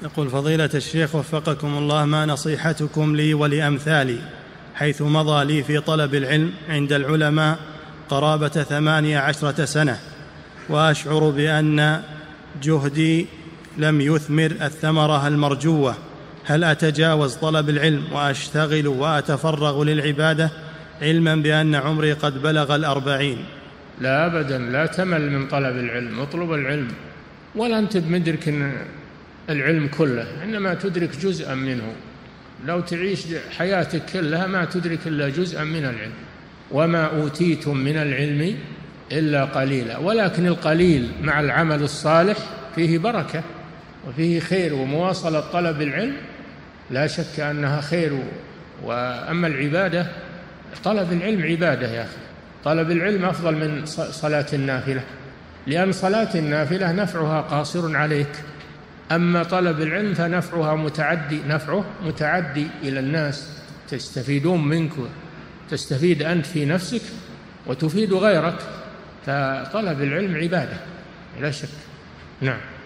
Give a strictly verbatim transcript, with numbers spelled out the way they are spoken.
يقول فضيلة الشيخ وفقكم الله، ما نصيحتكم لي ولأمثالي حيث مضى لي في طلب العلم عند العلماء قرابة ثمانية عشرة سنة، وأشعر بأن جهدي لم يثمر الثمرة المرجوة، هل أتجاوز طلب العلم وأشتغل وأتفرغ للعبادة علما بأن عمري قد بلغ الأربعين؟ لا أبدا، لا تمل من طلب العلم، اطلب العلم، ولا أنت بمدرك العلم كله، إنما تدرك جزءا منه. لو تعيش حياتك كلها ما تدرك إلا جزءا من العلم. وما أوتيتم من العلم إلا قليلا، ولكن القليل مع العمل الصالح فيه بركة وفيه خير. ومواصلة طلب العلم لا شك أنها خير. وأما العبادة، طلب العلم عبادة يا أخي، طلب العلم أفضل من صلاة النافلة، لأن صلاة النافلة نفعها قاصر عليك، أما طلب العلم فنفعها متعدي، نفعه متعدي إلى الناس، تستفيدون منك، تستفيد أنت في نفسك وتفيد غيرك. فطلب العلم عبادة لا شك. نعم.